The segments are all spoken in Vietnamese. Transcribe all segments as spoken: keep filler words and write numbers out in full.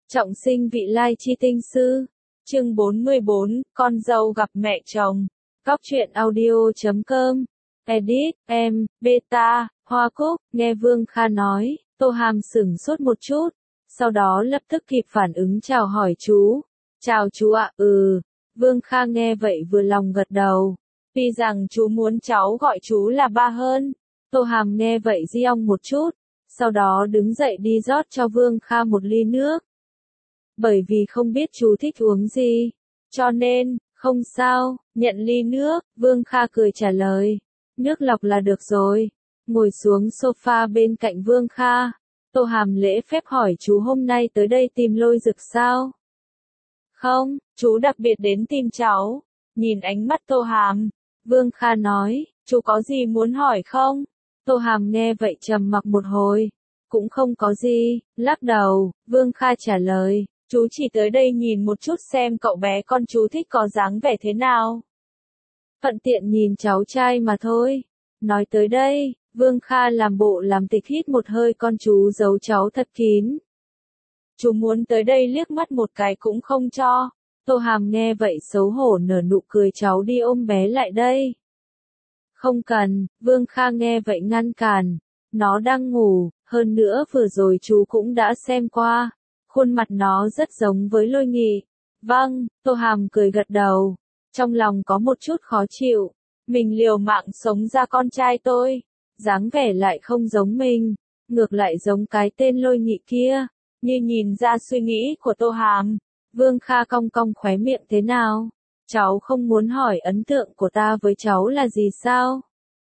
Trọng sinh vị lai chi tinh sư. Chương bốn mươi bốn, con dâu gặp mẹ chồng. Cóc truyện audio chấm com. Edit, em, beta, Hoa Cúc, nghe Vương Kha nói, Tô Hàm sửng sốt một chút, sau đó lập tức kịp phản ứng chào hỏi chú. Chào chú ạ, ừ. Vương Kha nghe vậy vừa lòng gật đầu. Tuy rằng chú muốn cháu gọi chú là ba hơn. Tô Hàm nghe vậy di ong một chút, sau đó đứng dậy đi rót cho Vương Kha một ly nước. Bởi vì không biết chú thích uống gì, cho nên, không sao, nhận ly nước, Vương Kha cười trả lời. Nước lọc là được rồi. Ngồi xuống sofa bên cạnh Vương Kha, Tô Hàm lễ phép hỏi chú hôm nay tới đây tìm Lôi Dực sao? Không, chú đặc biệt đến tìm cháu. Nhìn ánh mắt Tô Hàm, Vương Kha nói, chú có gì muốn hỏi không? Tô Hàm nghe vậy trầm mặc một hồi, cũng không có gì, lắc đầu, Vương Kha trả lời, chú chỉ tới đây nhìn một chút xem cậu bé con chú thích có dáng vẻ thế nào. Thuận tiện nhìn cháu trai mà thôi. Nói tới đây, Vương Kha làm bộ làm tịch hít một hơi con chú giấu cháu thật kín. Chú muốn tới đây liếc mắt một cái cũng không cho. Tô Hàm nghe vậy xấu hổ nở nụ cười, cháu đi ôm bé lại đây. Không cần, Vương Kha nghe vậy ngăn cản. Nó đang ngủ, hơn nữa vừa rồi chú cũng đã xem qua. Khuôn mặt nó rất giống với Lôi Nghị. Vâng, Tô Hàm cười gật đầu. Trong lòng có một chút khó chịu. Mình liều mạng sống ra con trai tôi. Dáng vẻ lại không giống mình. Ngược lại giống cái tên Lôi Nghị kia. Như nhìn ra suy nghĩ của Tô Hàm. Vương Kha cong cong khóe miệng, thế nào? Cháu không muốn hỏi ấn tượng của ta với cháu là gì sao?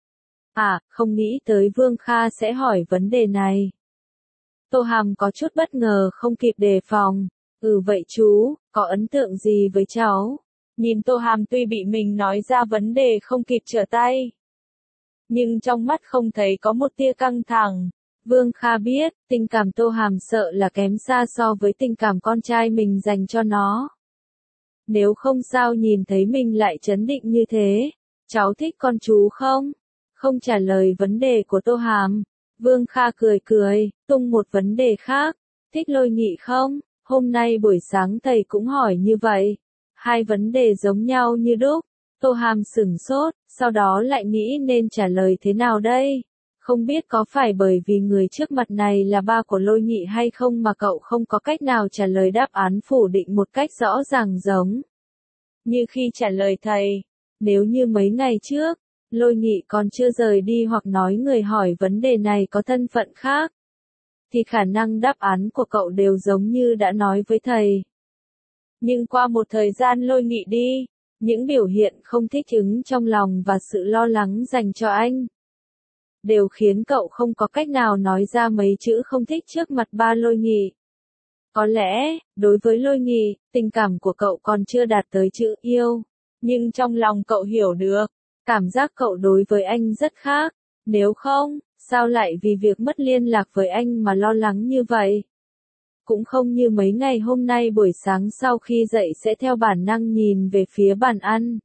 À, không nghĩ tới Vương Kha sẽ hỏi vấn đề này. Tô Hàm có chút bất ngờ không kịp đề phòng. Ừ vậy chú, có ấn tượng gì với cháu? Nhìn Tô Hàm tuy bị mình nói ra vấn đề không kịp trở tay. Nhưng trong mắt không thấy có một tia căng thẳng. Vương Kha biết, tình cảm Tô Hàm sợ là kém xa so với tình cảm con trai mình dành cho nó. Nếu không sao nhìn thấy mình lại trấn định như thế. Cháu thích con chú không? Không trả lời vấn đề của Tô Hàm. Vương Kha cười cười, tung một vấn đề khác. Thích Lôi Nghị không? Hôm nay buổi sáng thầy cũng hỏi như vậy. Hai vấn đề giống nhau như đúc. Tô Hàm sửng sốt, sau đó lại nghĩ nên trả lời thế nào đây? Không biết có phải bởi vì người trước mặt này là ba của Lôi Nghị hay không mà cậu không có cách nào trả lời đáp án phủ định một cách rõ ràng giống như khi trả lời thầy. Nếu như mấy ngày trước, Lôi Nghị còn chưa rời đi hoặc nói người hỏi vấn đề này có thân phận khác, thì khả năng đáp án của cậu đều giống như đã nói với thầy. Nhưng qua một thời gian Lôi Nghị đi, những biểu hiện không thích ứng trong lòng và sự lo lắng dành cho anh đều khiến cậu không có cách nào nói ra mấy chữ không thích trước mặt ba Lôi Nghị. Có lẽ, đối với Lôi Nghị, tình cảm của cậu còn chưa đạt tới chữ yêu, nhưng trong lòng cậu hiểu được, cảm giác cậu đối với anh rất khác. Nếu không, sao lại vì việc mất liên lạc với anh mà lo lắng như vậy? Cũng không như mấy ngày hôm nay buổi sáng sau khi dậy sẽ theo bản năng nhìn về phía bàn ăn,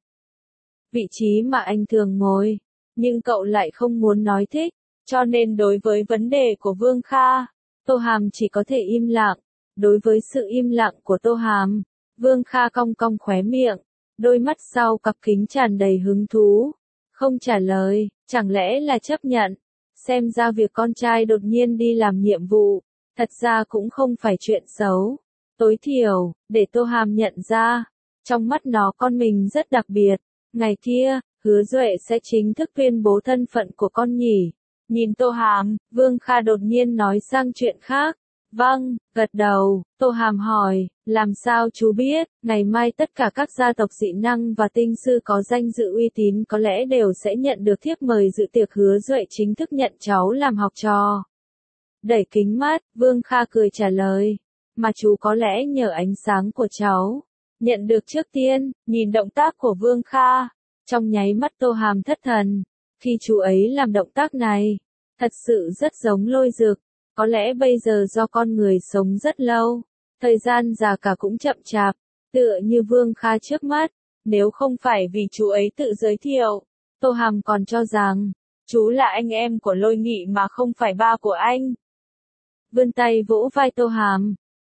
vị trí mà anh thường ngồi. Nhưng cậu lại không muốn nói thích, cho nên đối với vấn đề của Vương Kha, Tô Hàm chỉ có thể im lặng. Đối với sự im lặng của Tô Hàm, Vương Kha cong cong khóe miệng, đôi mắt sau cặp kính tràn đầy hứng thú. Không trả lời, chẳng lẽ là chấp nhận? Xem ra việc con trai đột nhiên đi làm nhiệm vụ, thật ra cũng không phải chuyện xấu. Tối thiểu, để Tô Hàm nhận ra, trong mắt nó con mình rất đặc biệt. Ngày kia, Hứa Duệ sẽ chính thức tuyên bố thân phận của con nhỉ. Nhìn Tô Hàm, Vương Kha đột nhiên nói sang chuyện khác. Vâng, gật đầu, Tô Hàm hỏi, làm sao chú biết, ngày mai tất cả các gia tộc dị năng và tinh sư có danh dự uy tín có lẽ đều sẽ nhận được thiếp mời dự tiệc Hứa Duệ chính thức nhận cháu làm học trò. Đẩy kính mắt, Vương Kha cười trả lời, mà chú có lẽ nhờ ánh sáng của cháu nhận được trước tiên. Nhìn động tác của Vương Kha, trong nháy mắt Tô Hàm thất thần. Khi chú ấy làm động tác này, thật sự rất giống Lôi Dực. Có lẽ bây giờ do con người sống rất lâu, thời gian già cả cũng chậm chạp, tựa như Vương Kha trước mắt. Nếu không phải vì chú ấy tự giới thiệu, Tô Hàm còn cho rằng chú là anh em của Lôi Nghị mà không phải ba của anh. Vươn tay vỗ vai Tô Hàm,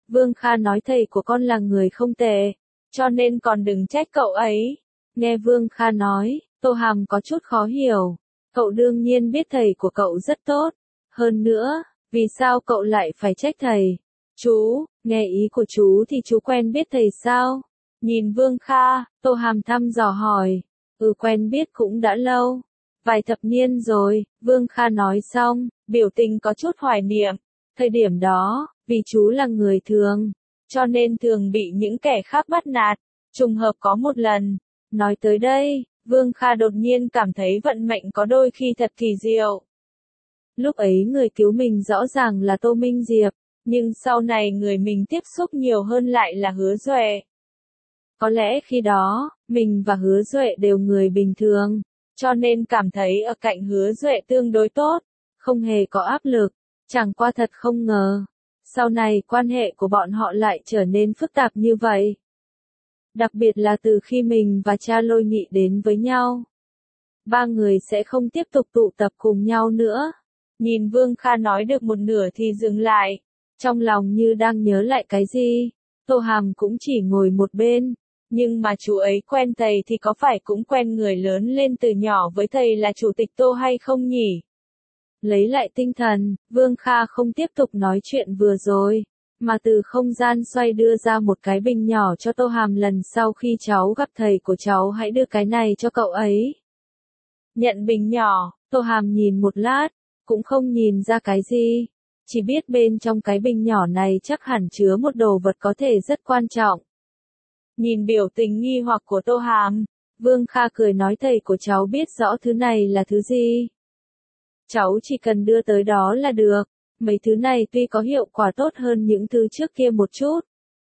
Vương Kha nói thầy của con là người không tệ, cho nên còn đừng trách cậu ấy. Nghe Vương Kha nói, Tô Hàm có chút khó hiểu. Cậu đương nhiên biết thầy của cậu rất tốt. Hơn nữa, vì sao cậu lại phải trách thầy? Chú, nghe ý của chú thì chú quen biết thầy sao? Nhìn Vương Kha, Tô Hàm thăm dò hỏi. Ừ, quen biết cũng đã lâu. Vài thập niên rồi, Vương Kha nói xong, biểu tình có chút hoài niệm. Thời điểm đó, vì chú là người thường, cho nên thường bị những kẻ khác bắt nạt. Trùng hợp có một lần. Nói tới đây, Vương Kha đột nhiên cảm thấy vận mệnh có đôi khi thật kỳ diệu. Lúc ấy người cứu mình rõ ràng là Tô Minh Diệp, nhưng sau này người mình tiếp xúc nhiều hơn lại là Hứa Duệ. Có lẽ khi đó, mình và Hứa Duệ đều người bình thường, cho nên cảm thấy ở cạnh Hứa Duệ tương đối tốt, không hề có áp lực. Chẳng qua thật không ngờ, sau này quan hệ của bọn họ lại trở nên phức tạp như vậy. Đặc biệt là từ khi mình và cha Lôi Nghị đến với nhau. Ba người sẽ không tiếp tục tụ tập cùng nhau nữa. Nhìn Vương Kha nói được một nửa thì dừng lại. Trong lòng như đang nhớ lại cái gì. Tô Hàm cũng chỉ ngồi một bên. Nhưng mà chú ấy quen thầy thì có phải cũng quen người lớn lên từ nhỏ với thầy là chủ tịch Tô hay không nhỉ? Lấy lại tinh thần, Vương Kha không tiếp tục nói chuyện vừa rồi, mà từ không gian xoay đưa ra một cái bình nhỏ cho Tô Hàm, lần sau khi cháu gặp thầy của cháu hãy đưa cái này cho cậu ấy. Nhận bình nhỏ, Tô Hàm nhìn một lát, cũng không nhìn ra cái gì, chỉ biết bên trong cái bình nhỏ này chắc hẳn chứa một đồ vật có thể rất quan trọng. Nhìn biểu tình nghi hoặc của Tô Hàm, Vương Kha cười nói thầy của cháu biết rõ thứ này là thứ gì. Cháu chỉ cần đưa tới đó là được, mấy thứ này tuy có hiệu quả tốt hơn những thứ trước kia một chút.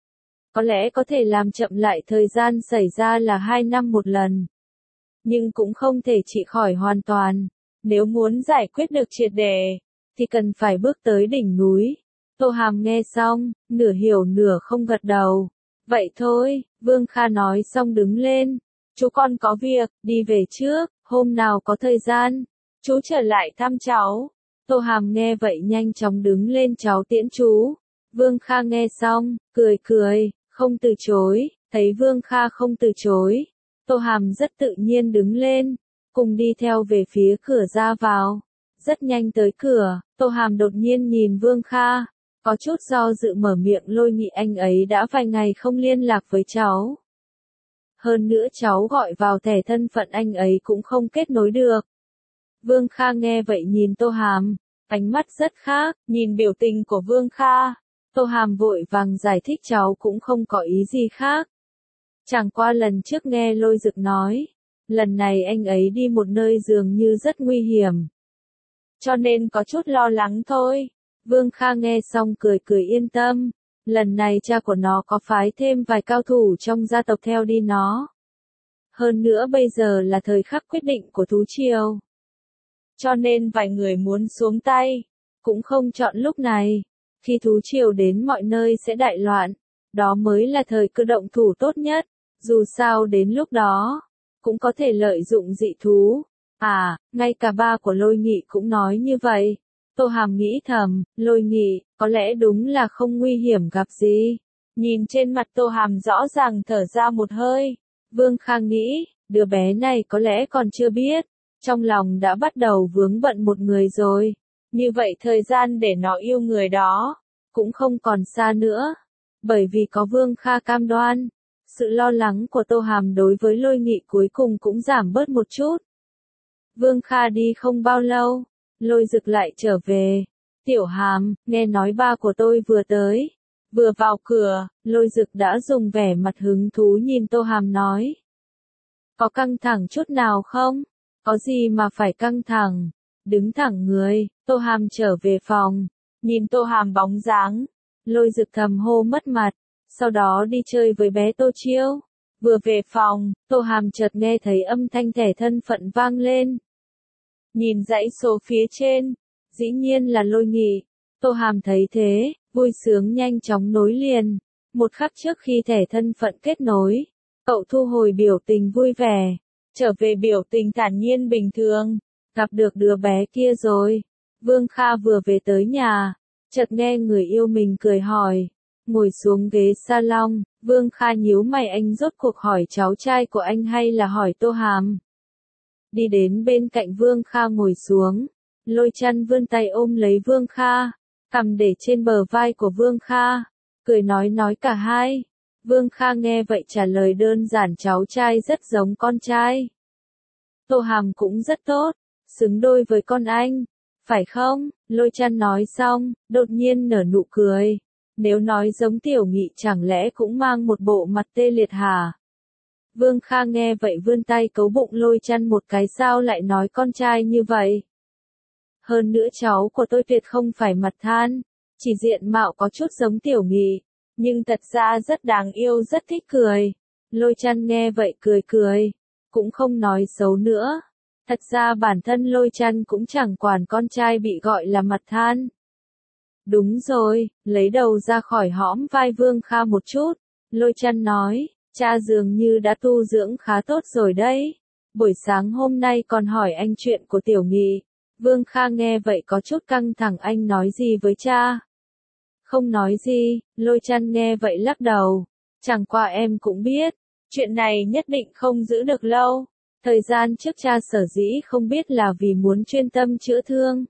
Có lẽ có thể làm chậm lại thời gian xảy ra là hai năm một lần. Nhưng cũng không thể trị khỏi hoàn toàn. Nếu muốn giải quyết được triệt để, thì cần phải bước tới đỉnh núi. Tô Hàm nghe xong, nửa hiểu nửa không gật đầu. Vậy thôi, Vương Kha nói xong đứng lên. Chú con có việc, đi về trước, hôm nào có thời gian, chú trở lại thăm cháu. Tô Hàm nghe vậy nhanh chóng đứng lên cháu tiễn chú. Vương Kha nghe xong, cười cười, không từ chối. Thấy Vương Kha không từ chối, Tô Hàm rất tự nhiên đứng lên, cùng đi theo về phía cửa ra vào. Rất nhanh tới cửa, Tô Hàm đột nhiên nhìn Vương Kha, có chút do dự mở miệng Lôi Nghị anh ấy đã vài ngày không liên lạc với cháu. Hơn nữa cháu gọi vào thẻ thân phận anh ấy cũng không kết nối được. Vương Kha nghe vậy nhìn Tô Hàm, ánh mắt rất khác, nhìn biểu tình của Vương Kha. Tô Hàm vội vàng giải thích cháu cũng không có ý gì khác. Chẳng qua lần trước nghe Lôi Dực nói, lần này anh ấy đi một nơi dường như rất nguy hiểm. Cho nên có chút lo lắng thôi. Vương Kha nghe xong cười cười yên tâm. Lần này cha của nó có phái thêm vài cao thủ trong gia tộc theo đi nó. Hơn nữa bây giờ là thời khắc quyết định của thú triều. Cho nên vài người muốn xuống tay, cũng không chọn lúc này. Khi thú triều đến mọi nơi sẽ đại loạn, đó mới là thời cơ động thủ tốt nhất. Dù sao đến lúc đó, cũng có thể lợi dụng dị thú. À, ngay cả ba của Lôi Nghị cũng nói như vậy. Tô Hàm nghĩ thầm, Lôi Nghị, có lẽ đúng là không nguy hiểm gặp gì. Nhìn trên mặt Tô Hàm rõ ràng thở ra một hơi. Vương Kha nghĩ, đứa bé này có lẽ còn chưa biết. Trong lòng đã bắt đầu vướng bận một người rồi. Như vậy thời gian để nó yêu người đó, cũng không còn xa nữa. Bởi vì có Vương Kha cam đoan, sự lo lắng của Tô Hàm đối với Lôi Nghị cuối cùng cũng giảm bớt một chút. Vương Kha đi không bao lâu, Lôi Dực lại trở về. Tiểu Hàm, nghe nói ba của tôi vừa tới. Vừa vào cửa, Lôi Dực đã dùng vẻ mặt hứng thú nhìn Tô Hàm nói. Có căng thẳng chút nào không? Có gì mà phải căng thẳng? Đứng thẳng người, Tô Hàm trở về phòng. Nhìn Tô Hàm bóng dáng, Lôi Dực thầm hô mất mặt. Sau đó đi chơi với bé Tô Chiêu. Vừa về phòng, Tô Hàm chợt nghe thấy âm thanh thẻ thân phận vang lên. Nhìn dãy số phía trên, dĩ nhiên là Lôi Nghị. Tô Hàm thấy thế, vui sướng nhanh chóng nối liền. Một khắc trước khi thẻ thân phận kết nối, cậu thu hồi biểu tình vui vẻ, trở về biểu tình thản nhiên bình thường. Gặp được đứa bé kia rồi. Vương Kha vừa về tới nhà, chợt nghe người yêu mình cười hỏi. Ngồi xuống ghế salon, Vương Kha nhíu mày, anh rốt cuộc hỏi cháu trai của anh hay là hỏi Tô Hàm? Đi đến bên cạnh Vương Kha ngồi xuống, Lôi Chăn vươn tay ôm lấy Vương Kha, cằm để trên bờ vai của Vương Kha, cười nói nói cả hai. Vương Kha nghe vậy trả lời đơn giản, cháu trai rất giống con trai. Tô Hàm cũng rất tốt, xứng đôi với con anh, phải không? Lôi Chăn nói xong, đột nhiên nở nụ cười. Nếu nói giống Tiểu Nghị chẳng lẽ cũng mang một bộ mặt tê liệt hả? Vương Kha nghe vậy vươn tay cấu bụng Lôi Chăn một cái, sao lại nói con trai như vậy? Hơn nữa cháu của tôi tuyệt không phải mặt than, chỉ diện mạo có chút giống Tiểu Nghị, nhưng thật ra rất đáng yêu, rất thích cười. Lôi Chăn nghe vậy cười cười, cũng không nói xấu nữa. Thật ra bản thân Lôi Chăn cũng chẳng quản con trai bị gọi là mặt than. Đúng rồi, lấy đầu ra khỏi hõm vai Vương Kha một chút, Lôi Chăn nói, cha dường như đã tu dưỡng khá tốt rồi đấy. Buổi sáng hôm nay còn hỏi anh chuyện của Tiểu Nghị. Vương Kha nghe vậy có chút căng thẳng, anh nói gì với cha? Không nói gì, Lôi Chăn nghe vậy lắc đầu. Chẳng qua em cũng biết, chuyện này nhất định không giữ được lâu. Thời gian trước cha sở dĩ không biết là vì muốn chuyên tâm chữa thương,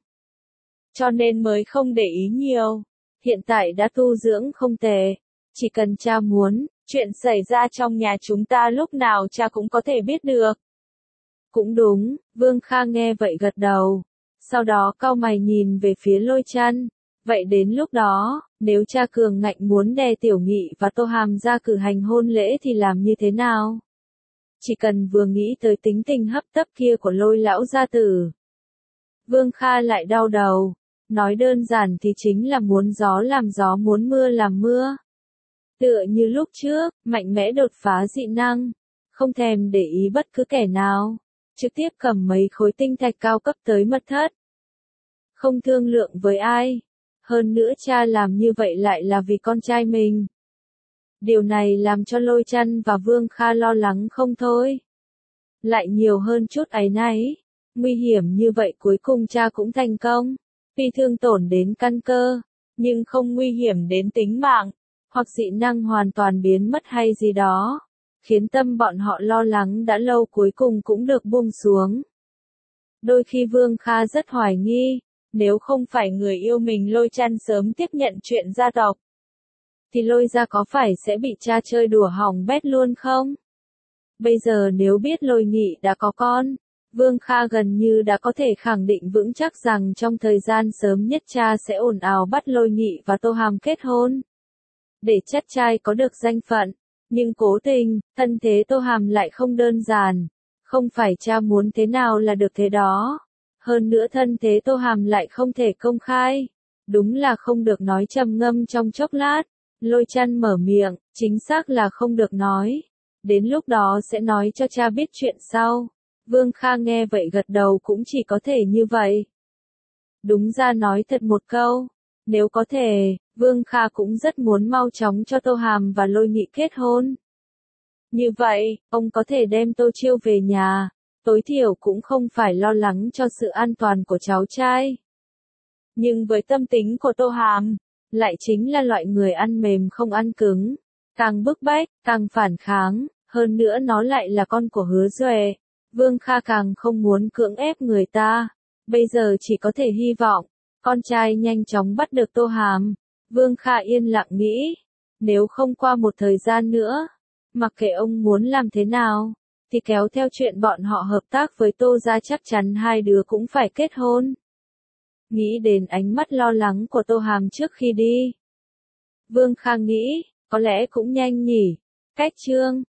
cho nên mới không để ý nhiều. Hiện tại đã tu dưỡng không tệ. Chỉ cần cha muốn, chuyện xảy ra trong nhà chúng ta lúc nào cha cũng có thể biết được. Cũng đúng, Vương Kha nghe vậy gật đầu. Sau đó cau mày nhìn về phía Lôi Chăn. Vậy đến lúc đó, nếu cha cường ngạnh muốn đè Tiểu Nghị và Tô Hàm ra cử hành hôn lễ thì làm như thế nào? Chỉ cần vừa nghĩ tới tính tình hấp tấp kia của Lôi lão gia tử, Vương Kha lại đau đầu. Nói đơn giản thì chính là muốn gió làm gió, muốn mưa làm mưa. Tựa như lúc trước, mạnh mẽ đột phá dị năng, không thèm để ý bất cứ kẻ nào, trực tiếp cầm mấy khối tinh thạch cao cấp tới mật thất. Không thương lượng với ai. Hơn nữa cha làm như vậy lại là vì con trai mình. Điều này làm cho Lôi Chăn và Vương Kha lo lắng không thôi. Lại nhiều hơn chút áy náy. Nguy hiểm như vậy cuối cùng cha cũng thành công. Tuy thương tổn đến căn cơ, nhưng không nguy hiểm đến tính mạng, hoặc dị năng hoàn toàn biến mất hay gì đó, khiến tâm bọn họ lo lắng đã lâu cuối cùng cũng được buông xuống. Đôi khi Vương Kha rất hoài nghi, nếu không phải người yêu mình Lôi Chăn sớm tiếp nhận chuyện gia tộc, thì Lôi gia có phải sẽ bị cha chơi đùa hỏng bét luôn không? Bây giờ nếu biết Lôi Nghị đã có con, Vương Kha gần như đã có thể khẳng định vững chắc rằng trong thời gian sớm nhất cha sẽ ồn ào bắt Lôi Nghị và Tô Hàm kết hôn. Để chắc trai có được danh phận, nhưng cố tình, thân thế Tô Hàm lại không đơn giản. Không phải cha muốn thế nào là được thế đó. Hơn nữa thân thế Tô Hàm lại không thể công khai. Đúng là không được nói, trầm ngâm trong chốc lát. Lôi Chăn mở miệng, chính xác là không được nói. Đến lúc đó sẽ nói cho cha biết chuyện sau. Vương Kha nghe vậy gật đầu, cũng chỉ có thể như vậy. Đúng ra nói thật một câu, nếu có thể, Vương Kha cũng rất muốn mau chóng cho Tô Hàm và Lôi Nghị kết hôn. Như vậy, ông có thể đem Tô Chiêu về nhà, tối thiểu cũng không phải lo lắng cho sự an toàn của cháu trai. Nhưng với tâm tính của Tô Hàm, lại chính là loại người ăn mềm không ăn cứng, càng bức bách, càng phản kháng, hơn nữa nó lại là con của Hứa Duệ. Vương Kha càng không muốn cưỡng ép người ta, bây giờ chỉ có thể hy vọng, con trai nhanh chóng bắt được Tô Hàm. Vương Kha yên lặng nghĩ, nếu không qua một thời gian nữa, mặc kệ ông muốn làm thế nào, thì kéo theo chuyện bọn họ hợp tác với Tô gia chắc chắn hai đứa cũng phải kết hôn. Nghĩ đến ánh mắt lo lắng của Tô Hàm trước khi đi, Vương Kha nghĩ, có lẽ cũng nhanh nhỉ. Cách chương